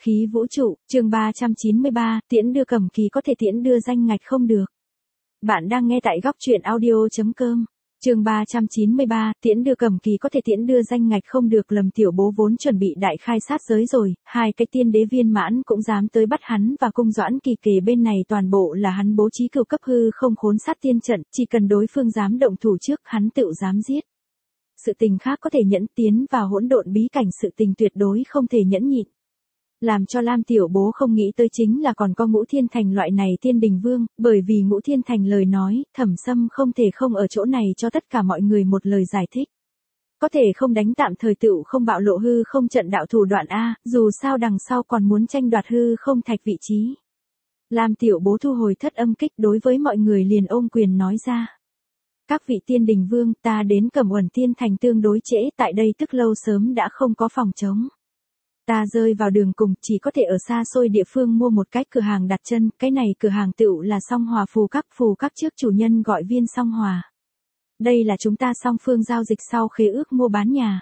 Khí vũ trụ, chương 393, tiễn đưa cầm kỳ có thể tiễn đưa danh ngạch không được. Bạn đang nghe tại góc truyện audio.com. Chương 393, tiễn đưa cầm kỳ có thể tiễn đưa danh ngạch không được. Lâm Tiểu Bố vốn chuẩn bị đại khai sát giới rồi, hai cái tiên đế viên mãn cũng dám tới bắt hắn, và cung Doãn Kỳ kề bên này toàn bộ là hắn bố trí cửu cấp hư không khốn sát tiên trận, chỉ cần đối phương dám động thủ trước, hắn tựu dám giết. Sự tình khác có thể nhẫn, tiến vào hỗn độn bí cảnh sự tình tuyệt đối không thể nhẫn nhịn. Làm cho Lam Tiểu Bố không nghĩ tới chính là còn có Ngũ Thiên Thành loại này tiên đình vương, bởi vì Ngũ Thiên Thành lời nói, Thẩm Sâm không thể không ở chỗ này cho tất cả mọi người một lời giải thích. Có thể không đánh tạm thời tựu không bạo lộ hư không trận đạo thủ đoạn A, dù sao đằng sau còn muốn tranh đoạt hư không thạch vị trí. Lam Tiểu Bố thu hồi thất âm kích đối với mọi người liền ôm quyền nói ra. Các vị tiên đình vương, ta đến Cẩm Uẩn Tiên Thành tương đối trễ, tại đây tức lâu sớm đã không có phòng trống. Ta rơi vào đường cùng, chỉ có thể ở xa xôi địa phương mua một cái cửa hàng đặt chân, cái này cửa hàng tựu là Song Hòa phù các trước chủ nhân gọi Viên Song Hòa. Đây là chúng ta song phương giao dịch sau khế ước mua bán nhà.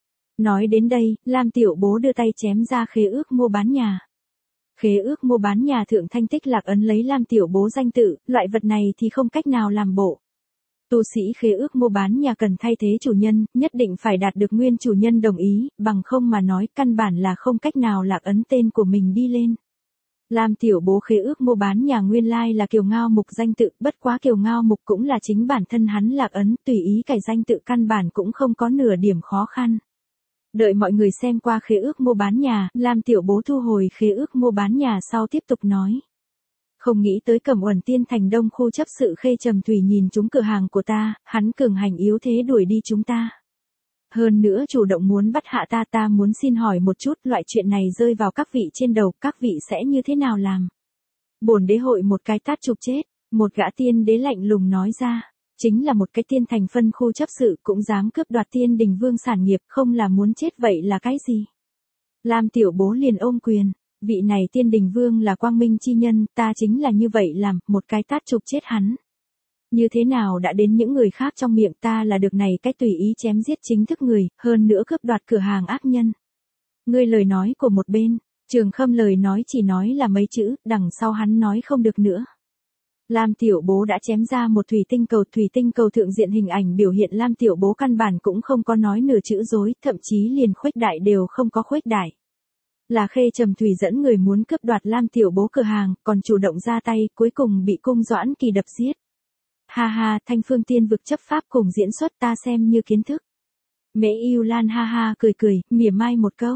Nói đến đây, Lam Tiểu Bố đưa tay chém ra khế ước mua bán nhà. Khế ước mua bán nhà thượng thanh tích lạc ấn lấy Lam Tiểu Bố danh tự, loại vật này thì không cách nào làm bộ. Tu sĩ khế ước mua bán nhà cần thay thế chủ nhân, nhất định phải đạt được nguyên chủ nhân đồng ý, bằng không mà nói căn bản là không cách nào lạc ấn tên của mình đi lên. Lam Tiểu Bố khế ước mua bán nhà nguyên lai là Kiều Ngao Mục danh tự, bất quá Kiều Ngao Mục cũng là chính bản thân hắn lạc ấn, tùy ý cải danh tự căn bản cũng không có nửa điểm khó khăn. Đợi mọi người xem qua khế ước mua bán nhà, Lam Tiểu Bố thu hồi khế ước mua bán nhà sau tiếp tục nói. Không nghĩ tới Cẩm Uẩn Tiên Thành Đông khu chấp sự Khê Trầm Thủy nhìn trúng cửa hàng của ta, hắn cường hành yếu thế đuổi đi chúng ta. Hơn nữa chủ động muốn bắt hạ ta muốn xin hỏi một chút, loại chuyện này rơi vào các vị trên đầu, các vị sẽ như thế nào làm? Bổn đế hội một cái tát chụp chết, một gã tiên đế lạnh lùng nói ra, chính là một cái tiên thành phân khu chấp sự cũng dám cướp đoạt tiên đình vương sản nghiệp, không là muốn chết vậy là cái gì? Lam Tiểu Bố liền ôm quyền. Vị này tiên đình vương là quang minh chi nhân, ta chính là như vậy làm, một cái tát chụp chết hắn. Như thế nào đã đến những người khác trong miệng ta là được này cái tùy ý chém giết chính thức người, hơn nữa cướp đoạt cửa hàng ác nhân. Ngươi lời nói của một bên, Trường Khâm lời nói chỉ nói là mấy chữ, đằng sau hắn nói không được nữa. Lam Tiểu Bố đã chém ra một thủy tinh cầu thượng diện hình ảnh biểu hiện Lam Tiểu Bố căn bản cũng không có nói nửa chữ dối, thậm chí liền khuếch đại đều không có khuếch đại. Là Khê Trầm Thủy dẫn người muốn cướp đoạt Lam Tiểu Bố cửa hàng, còn chủ động ra tay, cuối cùng bị cung Doãn Kỳ đập giết. Ha ha, Thanh Phương Tiên vực chấp pháp cùng diễn xuất ta xem như kiến thức. Mễ Yêu Lan ha ha cười, mỉa mai một câu.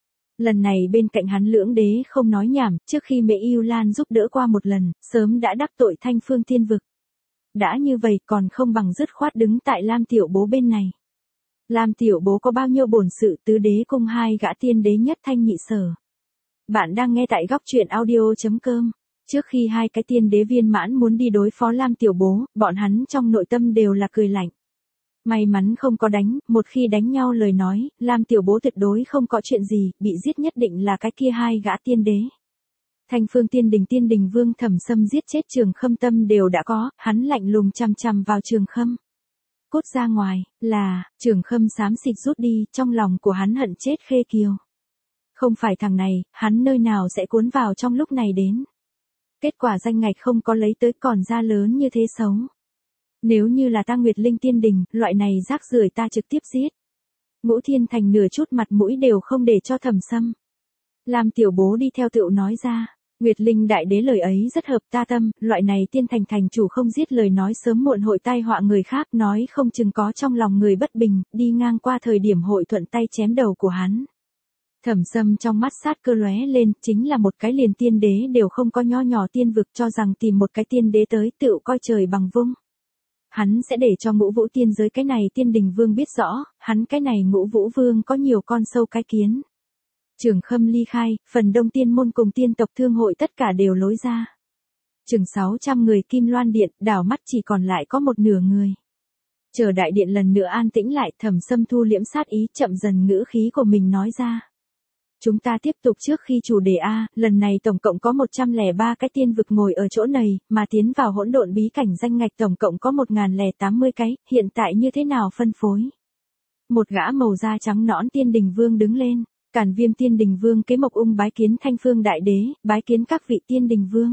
Lần này bên cạnh hắn Lưỡng Đế không nói nhảm, trước khi Mễ Yêu Lan giúp đỡ qua một lần, sớm đã đắc tội Thanh Phương Tiên vực. Đã như vậy còn không bằng dứt khoát đứng tại Lam Tiểu Bố bên này. Lam Tiểu Bố có bao nhiêu bổn sự, tứ đế cung hai gã tiên đế nhất thanh nhị sở. Bạn đang nghe tại góc truyện audio.com. Trước khi hai cái tiên đế viên mãn muốn đi đối phó Lam Tiểu Bố, bọn hắn trong nội tâm đều là cười lạnh. May mắn không có đánh, một khi đánh nhau lời nói, Lam Tiểu Bố tuyệt đối không có chuyện gì, bị giết nhất định là cái kia hai gã tiên đế. Thanh Phương tiên đình vương Thẩm Sâm giết chết Trường Khâm tâm đều đã có, hắn lạnh lùng chằm chằm vào Trường Khâm. Cút ra ngoài, là, Trường Khâm xám xịt rút đi, trong lòng của hắn hận chết Khê Kiều. Không phải thằng này, hắn nơi nào sẽ cuốn vào trong lúc này đến. Kết quả danh ngạch không có lấy tới còn ra lớn như thế xấu. Nếu như là ta Nguyệt Linh tiên đình, loại này rác rưởi ta trực tiếp giết. Ngũ Thiên Thành nửa chút mặt mũi đều không để cho Thẩm Sâm. Lam Tiểu Bố đi theo tựu nói ra. Nguyệt Linh đại đế lời ấy rất hợp ta tâm, loại này tiên thành thành chủ không giết lời nói sớm muộn hội tai họa người khác, nói không chừng có trong lòng người bất bình, đi ngang qua thời điểm hội thuận tay chém đầu của hắn. Thẩm Sâm trong mắt sát cơ lóe lên, chính là một cái liền tiên đế đều không có nho nhỏ tiên vực cho rằng tìm một cái tiên đế tới tựu coi trời bằng vung. Hắn sẽ để cho Ngũ Vũ tiên giới cái này tiên đình vương biết rõ, hắn cái này Ngũ Vũ vương có nhiều con sâu cái kiến. Trường Khâm ly khai, phần đông tiên môn cùng tiên tộc thương hội tất cả đều lối ra. Chừng 600 người Kim Loan Điện, đảo mắt chỉ còn lại có một nửa người. Chờ đại điện lần nữa an tĩnh lại, Thẩm Sâm thu liễm sát ý, chậm dần ngữ khí của mình nói ra. Chúng ta tiếp tục trước khi chủ đề A, lần này tổng cộng có 103 cái tiên vực ngồi ở chỗ này, mà tiến vào hỗn độn bí cảnh danh ngạch tổng cộng có 1080 cái, hiện tại như thế nào phân phối? Một gã màu da trắng nõn tiên đình vương đứng lên. Càn Viêm Tiên Đình Vương Kế Mộc Ung bái kiến Thanh Phương Đại Đế, bái kiến các vị Tiên Đình Vương.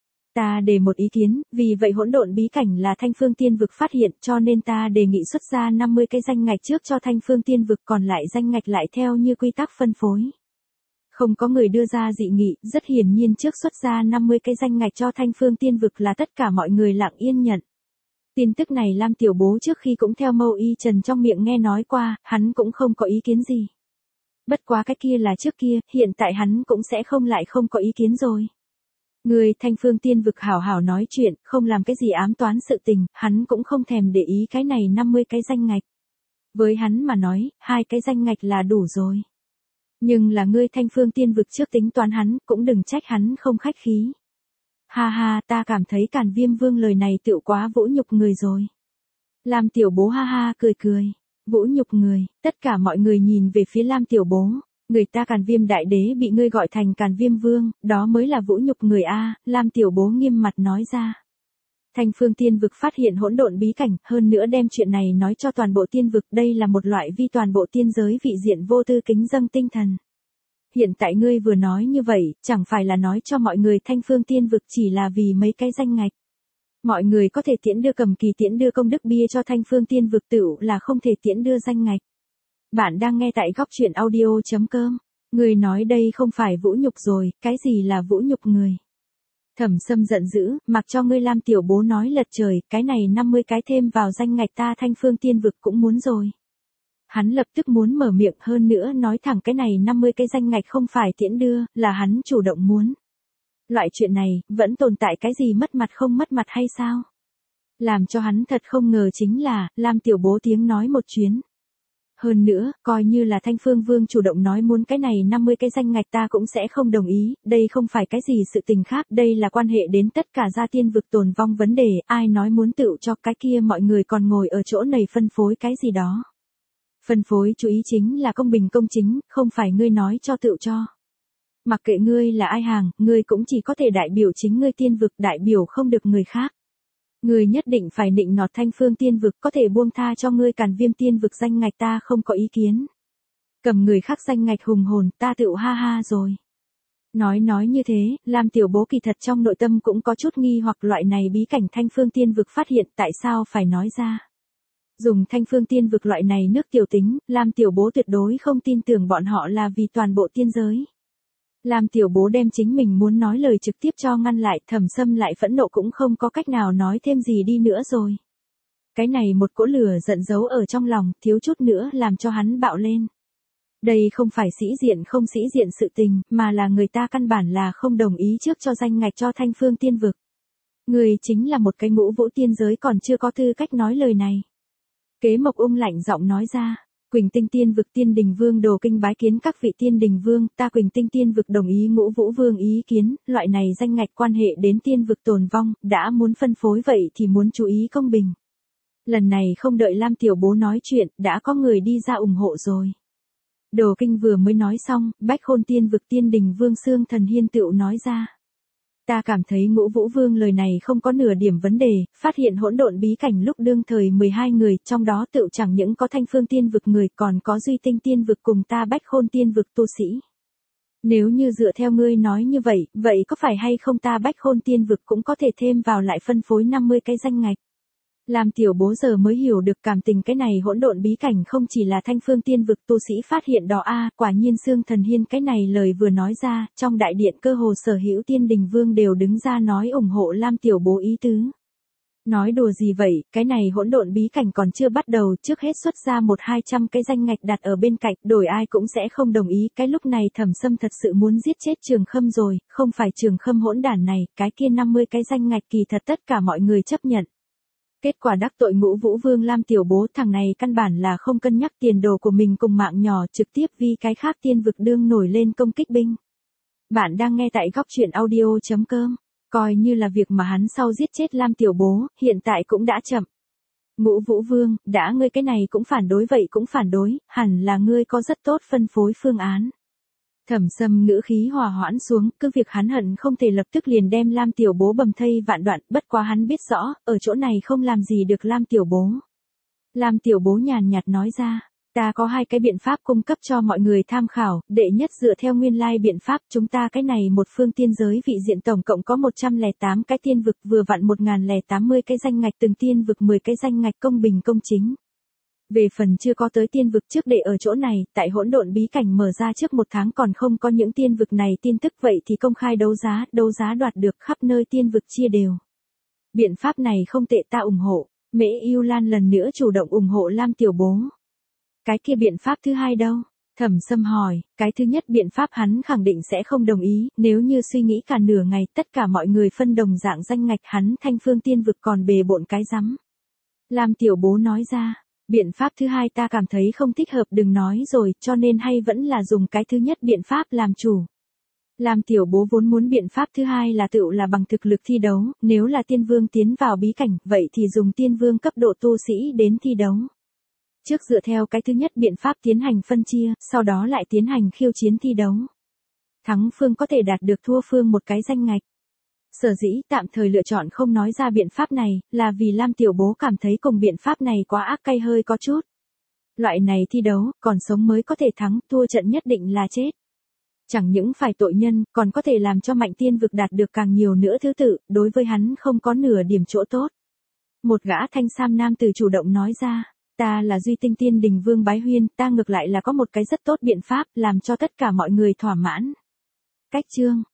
Ta đề một ý kiến, vì vậy hỗn độn bí cảnh là Thanh Phương Tiên Vực phát hiện, cho nên ta đề nghị xuất ra 50 cái danh ngạch trước cho Thanh Phương Tiên Vực, còn lại danh ngạch lại theo như quy tắc phân phối. Không có người đưa ra dị nghị, rất hiển nhiên trước xuất ra 50 cái danh ngạch cho Thanh Phương Tiên Vực là tất cả mọi người lặng yên nhận. Tin tức này Lam Tiểu Bố trước khi cũng theo Mâu Y Trần trong miệng nghe nói qua, hắn cũng không có ý kiến gì. Bất quá cái kia là trước kia, hiện tại hắn cũng sẽ không có ý kiến rồi. Người Thanh Phương Tiên Vực hảo hảo nói chuyện, không làm cái gì ám toán sự tình, hắn cũng không thèm để ý cái này 50 cái danh ngạch. Với hắn mà nói, 2 cái danh ngạch là đủ rồi. Nhưng là ngươi Thanh Phương Tiên Vực trước tính toán hắn, cũng đừng trách hắn không khách khí. Ha ha, ta cảm thấy Càn Viêm Vương lời này tựu quá vũ nhục người rồi. Lam Tiểu Bố ha ha cười cười. Vũ nhục người, tất cả mọi người nhìn về phía Lam Tiểu Bố. Người ta Càn Viêm Đại Đế bị ngươi gọi thành Càn Viêm Vương, đó mới là vũ nhục người a. Lam Tiểu Bố nghiêm mặt nói ra. Thanh Phương Tiên Vực phát hiện hỗn độn bí cảnh, hơn nữa đem chuyện này nói cho toàn bộ tiên vực, đây là một loại vi toàn bộ tiên giới vị diện vô tư kính dâng tinh thần. Hiện tại ngươi vừa nói như vậy, chẳng phải là nói cho mọi người Thanh Phương Tiên Vực chỉ là vì mấy cái danh ngạch. Mọi người có thể tiễn đưa cầm kỳ tiễn đưa công đức bia cho Thanh Phương Tiên Vực tựu là không thể tiễn đưa danh ngạch. Bạn đang nghe tại góc truyện audio.com. Người nói đây không phải vũ nhục rồi, cái gì là vũ nhục người? Thẩm Sâm giận dữ, mặc cho ngươi Lam Tiểu Bố nói lật trời, cái này 50 cái thêm vào danh ngạch ta Thanh Phương Tiên Vực cũng muốn rồi. Hắn lập tức muốn mở miệng hơn nữa nói thẳng cái này 50 cái danh ngạch không phải tiễn đưa, là hắn chủ động muốn. Loại chuyện này, vẫn tồn tại cái gì mất mặt không mất mặt hay sao? Làm cho hắn thật không ngờ chính là, Lam Tiểu Bố tiếng nói một chuyến. Hơn nữa, coi như là Thanh Phương Vương chủ động nói muốn cái này 50 cái danh ngạch ta cũng sẽ không đồng ý, đây không phải cái gì sự tình khác, đây là quan hệ đến tất cả gia tiên vực tồn vong vấn đề, ai nói muốn tự cho cái kia mọi người còn ngồi ở chỗ này phân phối cái gì đó. Phân phối chú ý chính là công bình công chính, không phải ngươi nói cho tự cho. Mặc kệ ngươi là ai hàng, ngươi cũng chỉ có thể đại biểu chính ngươi tiên vực, đại biểu không được người khác. Ngươi nhất định phải nịnh nọt Thanh Phương Tiên Vực, có thể buông tha cho ngươi Càn Viêm Tiên Vực danh ngạch ta không có ý kiến. Cầm người khác danh ngạch hùng hồn, ta tựu ha ha rồi. Nói như thế, Lam Tiểu Bố kỳ thật trong nội tâm cũng có chút nghi hoặc loại này bí cảnh Thanh Phương Tiên Vực phát hiện tại sao phải nói ra. Dùng Thanh Phương Tiên Vực loại này nước tiểu tính, Lam Tiểu Bố tuyệt đối không tin tưởng bọn họ là vì toàn bộ tiên giới. Lam Tiểu Bố đem chính mình muốn nói lời trực tiếp cho ngăn lại, Thẩm Sâm lại phẫn nộ cũng không có cách nào nói thêm gì đi nữa rồi. Cái này một cỗ lửa giận giấu ở trong lòng, thiếu chút nữa làm cho hắn bạo lên. Đây không phải sĩ diện không sĩ diện sự tình, mà là người ta căn bản là không đồng ý trước cho danh ngạch cho Thanh Phương Tiên Vực. Người chính là một cái ngũ vũ tiên giới còn chưa có tư cách nói lời này. Kế Mộc Ung lạnh giọng nói ra. Quỳnh Tinh Tiên Vực Tiên Đình Vương Đồ Kinh bái kiến các vị Tiên Đình Vương, ta Quỳnh Tinh Tiên Vực đồng ý Ngũ Vũ Vương ý kiến, loại này danh ngạch quan hệ đến tiên vực tồn vong, đã muốn phân phối vậy thì muốn chú ý công bình. Lần này không đợi Lam Tiểu Bố nói chuyện, đã có người đi ra ủng hộ rồi. Đồ Kinh vừa mới nói xong, Bách Khôn Tiên Vực Tiên Đình Vương Xương Thần Hiên tựu nói ra. Ta cảm thấy Ngũ Vũ Vương lời này không có nửa điểm vấn đề, phát hiện hỗn độn bí cảnh lúc đương thời 12 người, trong đó tựu chẳng những có Thanh Phương Tiên Vực người còn có Duy Tinh Tiên Vực cùng ta Bách Khôn Tiên Vực tu sĩ. Nếu như dựa theo ngươi nói như vậy, vậy có phải hay không ta Bách Khôn Tiên Vực cũng có thể thêm vào lại phân phối 50 cái danh ngạch? Làm Tiểu Bố giờ mới hiểu được cảm tình cái này hỗn độn bí cảnh không chỉ là Thanh Phương Tiên Vực tu sĩ phát hiện đó a, quả nhiên Xương Thần Hiên cái này lời vừa nói ra, trong đại điện cơ hồ sở hữu Tiên Đình Vương đều đứng ra nói ủng hộ Lam Tiểu Bố ý tứ. Nói đùa gì vậy, cái này hỗn độn bí cảnh còn chưa bắt đầu, trước hết xuất ra 100-200 cái danh ngạch đặt ở bên cạnh, đổi ai cũng sẽ không đồng ý, cái lúc này Thẩm Sâm thật sự muốn giết chết Trường Khâm rồi, không phải Trường Khâm hỗn đản này, cái kia 50 cái danh ngạch kỳ thật tất cả mọi người chấp nhận. Kết quả đắc tội Ngũ Vũ Vương Lam Tiểu Bố, thằng này căn bản là không cân nhắc tiền đồ của mình cùng mạng nhỏ, trực tiếp vì cái khác tiên vực đương nổi lên công kích binh. Bạn đang nghe tại góc truyện audio.com, coi như là việc mà hắn sau giết chết Lam Tiểu Bố, hiện tại cũng đã chậm. Ngũ Vũ Vương, đã ngươi cái này cũng phản đối vậy cũng phản đối, hẳn là ngươi có rất tốt phân phối phương án. Thẩm Sâm ngữ khí hòa hoãn xuống, cứ việc hắn hận không thể lập tức liền đem Lam Tiểu Bố bầm thây vạn đoạn, bất quá hắn biết rõ, ở chỗ này không làm gì được Lam Tiểu Bố. Lam Tiểu Bố nhàn nhạt nói ra, Ta có 2 cái biện pháp cung cấp cho mọi người tham khảo, đệ nhất dựa theo nguyên lai biện pháp chúng ta cái này một phương tiên giới vị diện tổng cộng có 108 cái tiên vực vừa vặn 1080 cái danh ngạch từng tiên vực 10 cái danh ngạch công bình công chính. Về phần chưa có tới tiên vực trước để ở chỗ này, tại hỗn độn bí cảnh mở ra trước 1 tháng còn không có những tiên vực này tin tức vậy thì công khai đấu giá đoạt được khắp nơi tiên vực chia đều. Biện pháp này không tệ ta ủng hộ, Mễ Yêu Lan lần nữa chủ động ủng hộ Lam tiểu bố. Cái kia biện pháp thứ hai đâu? Thẩm Sâm hỏi, cái thứ nhất biện pháp hắn khẳng định sẽ không đồng ý, nếu như suy nghĩ cả nửa ngày tất cả mọi người phân đồng dạng danh ngạch hắn Thanh Phương tiên vực còn bề bộn cái rắm. Lam tiểu bố nói ra, biện pháp thứ hai ta cảm thấy không thích hợp đừng nói rồi, cho nên hay vẫn là dùng cái thứ nhất biện pháp làm chủ. Lam tiểu bố vốn muốn biện pháp thứ hai là tự là bằng thực lực thi đấu, nếu là tiên vương tiến vào bí cảnh, vậy thì dùng tiên vương cấp độ tu sĩ đến thi đấu. Trước dựa theo cái thứ nhất biện pháp tiến hành phân chia, sau đó lại tiến hành khiêu chiến thi đấu. Thắng phương có thể đạt được thua phương một cái danh ngạch. Sở dĩ tạm thời lựa chọn không nói ra biện pháp này, là vì Lam tiểu bố cảm thấy cùng biện pháp này quá ác cay hơi có chút. Loại này thi đấu, còn sống mới có thể thắng, thua trận nhất định là chết. Chẳng những phải tội nhân, còn có thể làm cho mạnh tiên vực đạt được càng nhiều nữa thứ tự, đối với hắn không có nửa điểm chỗ tốt. Một gã thanh sam nam tử chủ động nói ra, ta là Duy Tinh Tiên Đình Vương Bái Huyên, ta ngược lại là có một cái rất tốt biện pháp, làm cho tất cả mọi người thỏa mãn. Cách chương